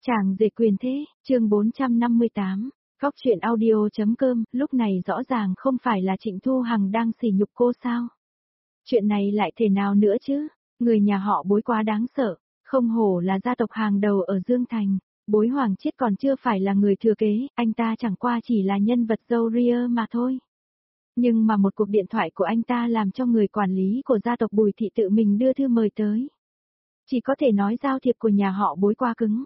Chàng rể quyền thế, chương 458, Góc truyện audio.com, lúc này rõ ràng không phải là Trịnh Thu Hằng đang sỉ nhục cô sao? Chuyện này lại thể nào nữa chứ? Người nhà họ Bối quá đáng sợ, không hổ là gia tộc hàng đầu ở Dương Thành. Bối Hoàng Chiết còn chưa phải là người thừa kế, anh ta chẳng qua chỉ là nhân vật dâu ria mà thôi. Nhưng mà một cuộc điện thoại của anh ta làm cho người quản lý của gia tộc Bùi Thị tự mình đưa thư mời tới. Chỉ có thể nói giao thiệp của nhà họ Bối quá cứng.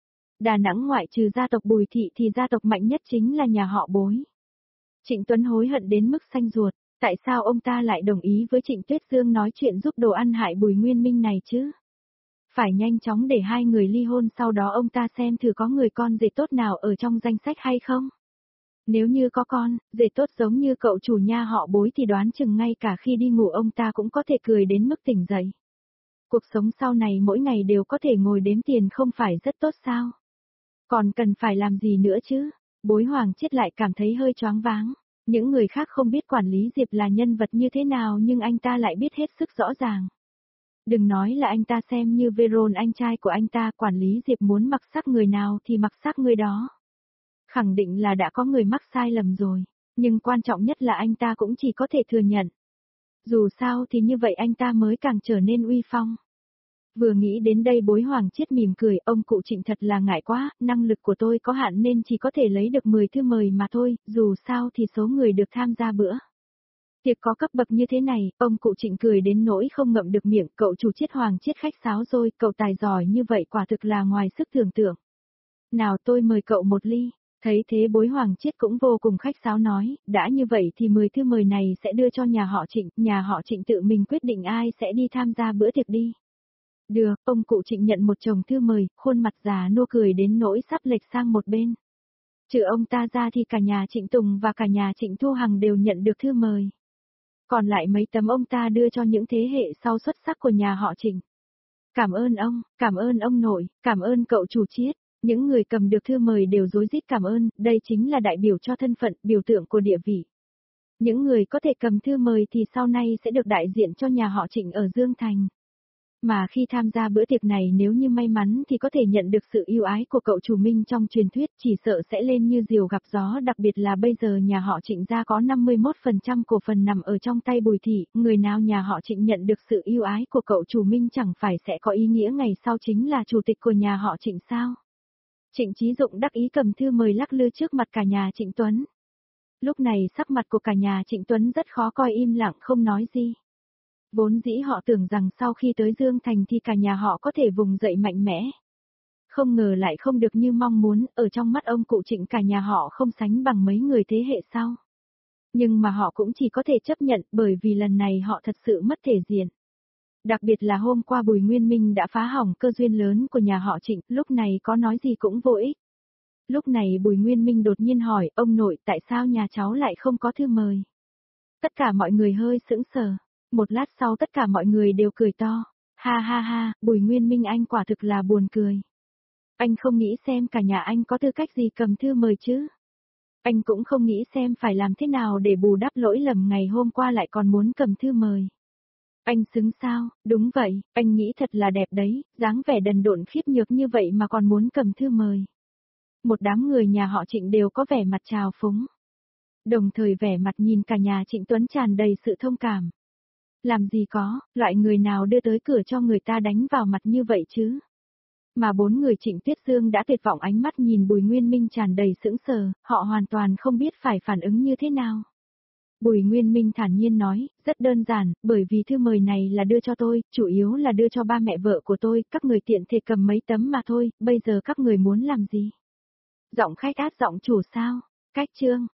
Đà Nẵng ngoại trừ gia tộc Bùi Thị thì gia tộc mạnh nhất chính là nhà họ Bối. Trịnh Tuấn hối hận đến mức xanh ruột, tại sao ông ta lại đồng ý với Trịnh Tuyết Dương nói chuyện giúp đồ ăn hại Bùi Nguyên Minh này chứ? Phải nhanh chóng để hai người ly hôn, sau đó ông ta xem thử có người con rể tốt nào ở trong danh sách hay không. Nếu như có con, rể tốt giống như cậu chủ nhà họ Bối thì đoán chừng ngay cả khi đi ngủ ông ta cũng có thể cười đến mức tỉnh dậy. Cuộc sống sau này mỗi ngày đều có thể ngồi đếm tiền không phải rất tốt sao? Còn cần phải làm gì nữa chứ? Bối Hoàng Chiết lại cảm thấy hơi choáng váng. Những người khác không biết quản lý Diệp là nhân vật như thế nào nhưng anh ta lại biết hết sức rõ ràng. Đừng nói là anh ta xem như Veron anh trai của anh ta, quản lý Diệp muốn mặc sắc người nào thì mặc sắc người đó. Khẳng định là đã có người mắc sai lầm rồi, nhưng quan trọng nhất là anh ta cũng chỉ có thể thừa nhận. Dù sao thì như vậy anh ta mới càng trở nên uy phong. Vừa nghĩ đến đây Bối Hoàng Chiết mỉm cười, ông cụ Trịnh thật là ngại quá, năng lực của tôi có hạn nên chỉ có thể lấy được 10 thư mời mà thôi, dù sao thì số người được tham gia bữa tiệc có cấp bậc như thế này, ông cụ Trịnh cười đến nỗi không ngậm được miệng, cậu chủ Chiết Hoàng Chiết khách sáo rồi, cậu tài giỏi như vậy quả thực là ngoài sức tưởng tượng. Nào tôi mời cậu một ly, thấy thế Bối Hoàng Chiết cũng vô cùng khách sáo nói, đã như vậy thì 10 thư mời này sẽ đưa cho nhà họ Trịnh tự mình quyết định ai sẽ đi tham gia bữa tiệc đi. Được, ông cụ Trịnh nhận một chồng thư mời, khuôn mặt già nua cười đến nỗi sắp lệch sang một bên. Trừ ông ta ra thì cả nhà Trịnh Tùng và cả nhà Trịnh Thu Hằng đều nhận được thư mời. Còn lại mấy tấm ông ta đưa cho những thế hệ sau xuất sắc của nhà họ Trịnh. Cảm ơn ông nội, cảm ơn cậu chủ Chiết. Những người cầm được thư mời đều rối rít cảm ơn, đây chính là đại biểu cho thân phận, biểu tượng của địa vị. Những người có thể cầm thư mời thì sau này sẽ được đại diện cho nhà họ Trịnh ở Dương Thành. Mà khi tham gia bữa tiệc này nếu như may mắn thì có thể nhận được sự yêu ái của cậu chủ Minh trong truyền thuyết, chỉ sợ sẽ lên như diều gặp gió, đặc biệt là bây giờ nhà họ Trịnh gia có 51% cổ phần nằm ở trong tay Bùi Thị, người nào nhà họ Trịnh nhận được sự yêu ái của cậu chủ Minh chẳng phải sẽ có ý nghĩa ngày sau chính là chủ tịch của nhà họ Trịnh sao? Trịnh Chí Dụng đắc ý cầm thư mời lắc lư trước mặt cả nhà Trịnh Tuấn. Lúc này sắc mặt của cả nhà Trịnh Tuấn rất khó coi, im lặng không nói gì. Vốn dĩ họ tưởng rằng sau khi tới Dương Thành thì cả nhà họ có thể vùng dậy mạnh mẽ. Không ngờ lại không được như mong muốn, ở trong mắt ông cụ Trịnh cả nhà họ không sánh bằng mấy người thế hệ sau. Nhưng mà họ cũng chỉ có thể chấp nhận bởi vì lần này họ thật sự mất thể diện. Đặc biệt là hôm qua Bùi Nguyên Minh đã phá hỏng cơ duyên lớn của nhà họ Trịnh, lúc này có nói gì cũng vô ích. Lúc này Bùi Nguyên Minh đột nhiên hỏi, ông nội tại sao nhà cháu lại không có thư mời? Tất cả mọi người hơi sững sờ. Một lát sau tất cả mọi người đều cười to. Ha ha ha, Bùi Nguyên Minh anh quả thực là buồn cười. Anh không nghĩ xem cả nhà anh có tư cách gì cầm thư mời chứ? Anh cũng không nghĩ xem phải làm thế nào để bù đắp lỗi lầm ngày hôm qua lại còn muốn cầm thư mời. Anh xứng sao? Đúng vậy, anh nghĩ thật là đẹp đấy, dáng vẻ đần độn khiếp nhược như vậy mà còn muốn cầm thư mời. Một đám người nhà họ Trịnh đều có vẻ mặt trào phúng. Đồng thời vẻ mặt nhìn cả nhà Trịnh Tuấn tràn đầy sự thông cảm. Làm gì có, loại người nào đưa tới cửa cho người ta đánh vào mặt như vậy chứ? Mà bốn người Trịnh Tuyết Dương đã tuyệt vọng, ánh mắt nhìn Bùi Nguyên Minh tràn đầy sững sờ, họ hoàn toàn không biết phải phản ứng như thế nào. Bùi Nguyên Minh thản nhiên nói, rất đơn giản, bởi vì thư mời này là đưa cho tôi, chủ yếu là đưa cho ba mẹ vợ của tôi, các người tiện thể cầm mấy tấm mà thôi, bây giờ các người muốn làm gì? Giọng khách át giọng chủ sao? Cách chương,